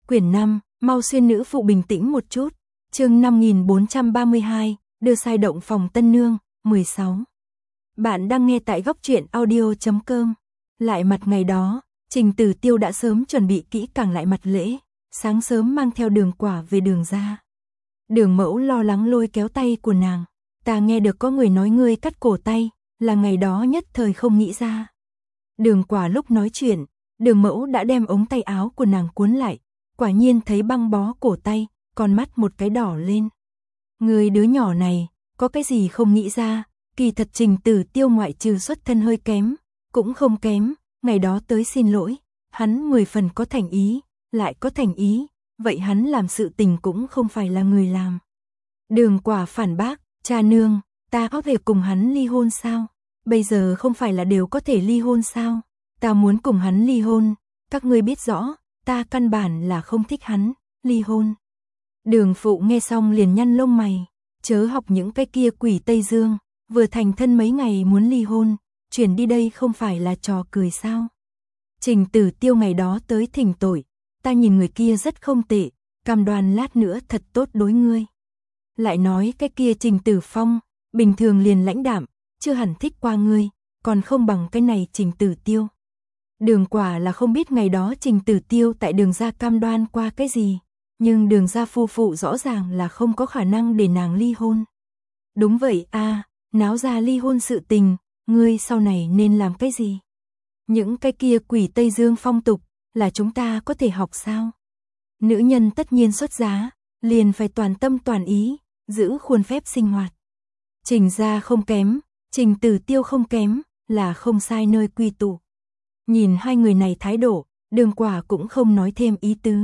Quyển 5, mau xuyên nữ phụ bình tĩnh một chút. Chương 5432, đưa sai động phòng tân nương, 16. Bạn đang nghe tại góc truyện audio.com. Lại mặt ngày đó, Trình Tử Tiêu đã sớm chuẩn bị kỹ càng lại mặt lễ, sáng sớm mang theo Đường Quả về Đường ra. Đường Mẫu lo lắng lôi kéo tay của nàng, ta nghe được có người nói ngươi cắt cổ tay, là ngày đó nhất thời không nghĩ ra. Đường Quả lúc nói chuyện, Đường Mẫu đã đem ống tay áo của nàng cuốn lại, quả nhiên thấy băng bó cổ tay, con mắt một cái đỏ lên. Người đứa nhỏ này, có cái gì không nghĩ ra, kỳ thật Trình Tử Tiêu ngoại trừ xuất thân hơi kém, cũng không kém, ngày đó tới xin lỗi, hắn 10 phần có thành ý, lại có thành ý, vậy hắn làm sự tình cũng không phải là người làm. Đường Quả phản bác, cha nương, ta có thể cùng hắn ly hôn sao? Bây giờ không phải là đều có thể ly hôn sao? Ta muốn cùng hắn ly hôn, các ngươi biết rõ, ta căn bản là không thích hắn, ly hôn. Đường phụ nghe xong liền nhăn lông mày, chớ học những cái kia quỷ Tây Dương, vừa thành thân mấy ngày muốn ly hôn, chuyển đi đây không phải là trò cười sao? Trình Tử Tiêu ngày đó tới thỉnh tội, ta nhìn người kia rất không tệ, cam đoan lát nữa thật tốt đối ngươi. Lại nói cái kia Trình Tử Phong, bình thường liền lãnh đạm, chưa hẳn thích qua ngươi, còn không bằng cái này Trình Tử Tiêu. Đường Quả là không biết ngày đó Trình Tử Tiêu tại Đường gia cam đoan qua cái gì, nhưng Đường gia phu phụ rõ ràng là không có khả năng để nàng ly hôn. Đúng vậy a, náo ra ly hôn sự tình, ngươi sau này nên làm cái gì? Những cái kia quỷ Tây Dương phong tục, là chúng ta có thể học sao? Nữ nhân tất nhiên xuất giá, liền phải toàn tâm toàn ý, giữ khuôn phép sinh hoạt. Trình gia không kém, Trình Tử Tiêu không kém, là không sai nơi quy tụ. Nhìn hai người này thái độ, Đường Quả cũng không nói thêm ý tứ.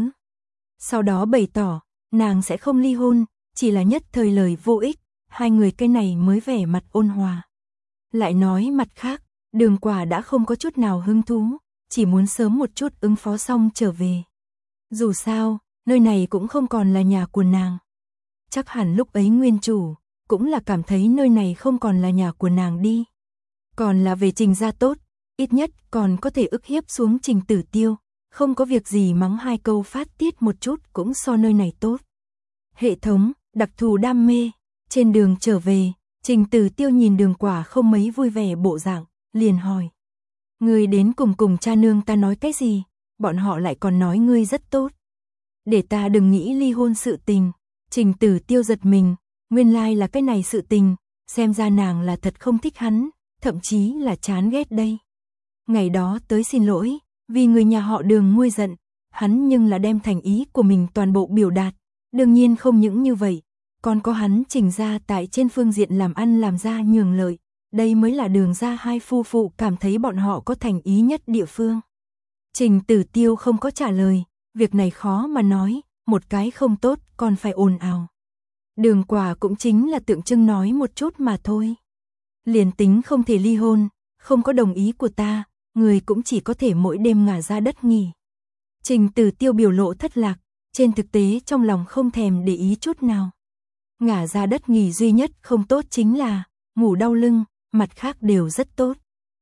Sau đó bày tỏ, nàng sẽ không ly hôn, chỉ là nhất thời lời vô ích, hai người cái này mới vẻ mặt ôn hòa. Lại nói mặt khác, Đường Quả đã không có chút nào hứng thú, chỉ muốn sớm một chút ứng phó xong trở về. Dù sao, nơi này cũng không còn là nhà của nàng. Chắc hẳn lúc ấy nguyên chủ, cũng là cảm thấy nơi này không còn là nhà của nàng đi. Còn là về Trình gia tốt, ít nhất còn có thể ức hiếp xuống Trình Tử Tiêu, không có việc gì mắng hai câu phát tiết một chút cũng so nơi này tốt. Hệ thống, đặc thù đam mê, trên đường trở về, Trình Tử Tiêu nhìn Đường Quả không mấy vui vẻ bộ dạng, liền hỏi. Ngươi đến cùng cha nương ta nói cái gì, bọn họ lại còn nói ngươi rất tốt. Để ta đừng nghĩ ly hôn sự tình. Trình Tử Tiêu giật mình, nguyên lai là cái này sự tình, xem ra nàng là thật không thích hắn, thậm chí là chán ghét đây. Ngày đó tới xin lỗi, vì người nhà họ Đường nguôi giận, hắn nhưng là đem thành ý của mình toàn bộ biểu đạt, đương nhiên không những như vậy, còn có hắn Trình gia tại trên phương diện làm ăn làm ra nhường lợi, đây mới là Đường gia hai phu phụ cảm thấy bọn họ có thành ý nhất địa phương. Trình Tử Tiêu không có trả lời, việc này khó mà nói, một cái không tốt còn phải ồn ào. Đường Quả cũng chính là tượng trưng nói một chút mà thôi. Liền tính không thể ly hôn, không có đồng ý của ta, người cũng chỉ có thể mỗi đêm ngả ra đất nghỉ. Trình Tử Tiêu biểu lộ thất lạc, trên thực tế trong lòng không thèm để ý chút nào. Ngả ra đất nghỉ duy nhất không tốt chính là ngủ đau lưng, mặt khác đều rất tốt.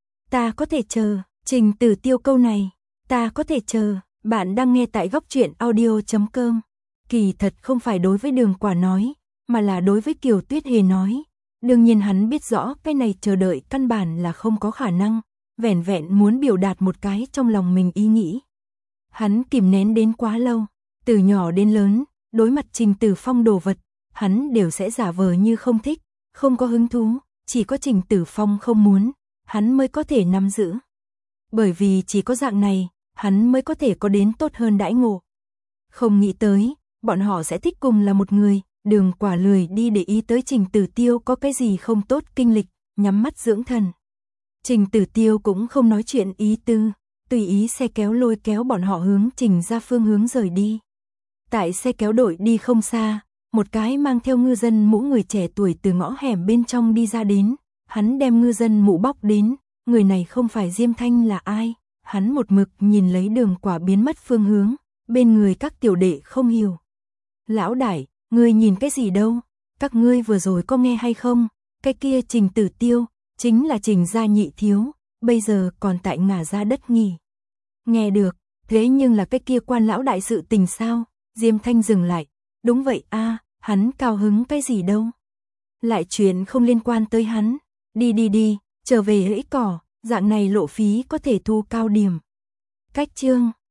Ta có thể chờ, Trình Tử Tiêu câu này, ta có thể chờ, bạn đang nghe tại góc truyện audio.com. Kỳ thật không phải đối với Đường Quả nói, mà là đối với Kiều Tuyết Hề nói. Đương nhiên hắn biết rõ cái này chờ đợi căn bản là không có khả năng, vẻn vẹn muốn biểu đạt một cái trong lòng mình ý nghĩ. Hắn kìm nén đến quá lâu, từ nhỏ đến lớn, đối mặt Trình Tử Phong đồ vật, hắn đều sẽ giả vờ như không thích, không có hứng thú, chỉ có Trình Tử Phong không muốn, hắn mới có thể nắm giữ. Bởi vì chỉ có dạng này, hắn mới có thể có đến tốt hơn đãi ngộ. Không nghĩ tới, bọn họ sẽ thích cùng là một người, Đường Quả lười đi để ý tới Trình Tử Tiêu có cái gì không tốt kinh lịch, nhắm mắt dưỡng thần. Trình Tử Tiêu cũng không nói chuyện ý tư, tùy ý xe kéo lôi kéo bọn họ hướng Trình ra phương hướng rời đi. Tại xe kéo đội đi không xa, một cái mang theo ngư dân mũ người trẻ tuổi từ ngõ hẻm bên trong đi ra đến, hắn đem ngư dân mũ bóc đến, người này không phải Diêm Thanh là ai, hắn một mực nhìn lấy Đường Quả biến mất phương hướng, bên người các tiểu đệ không hiểu. Lão đại, ngươi nhìn cái gì đâu, các ngươi vừa rồi có nghe hay không, cái kia Trình Tử Tiêu, chính là Trình gia nhị thiếu, bây giờ còn tại ngả ra đất nghỉ. Nghe được, Thế nhưng là cái kia Quan lão đại sự tình sao? Diêm Thanh dừng lại. Đúng vậy a, hắn cao hứng cái gì đâu. Lại chuyện không liên quan tới hắn. Đi, trở về hãy cỏ, dạng này lộ phí có thể thu cao điểm. Cách chương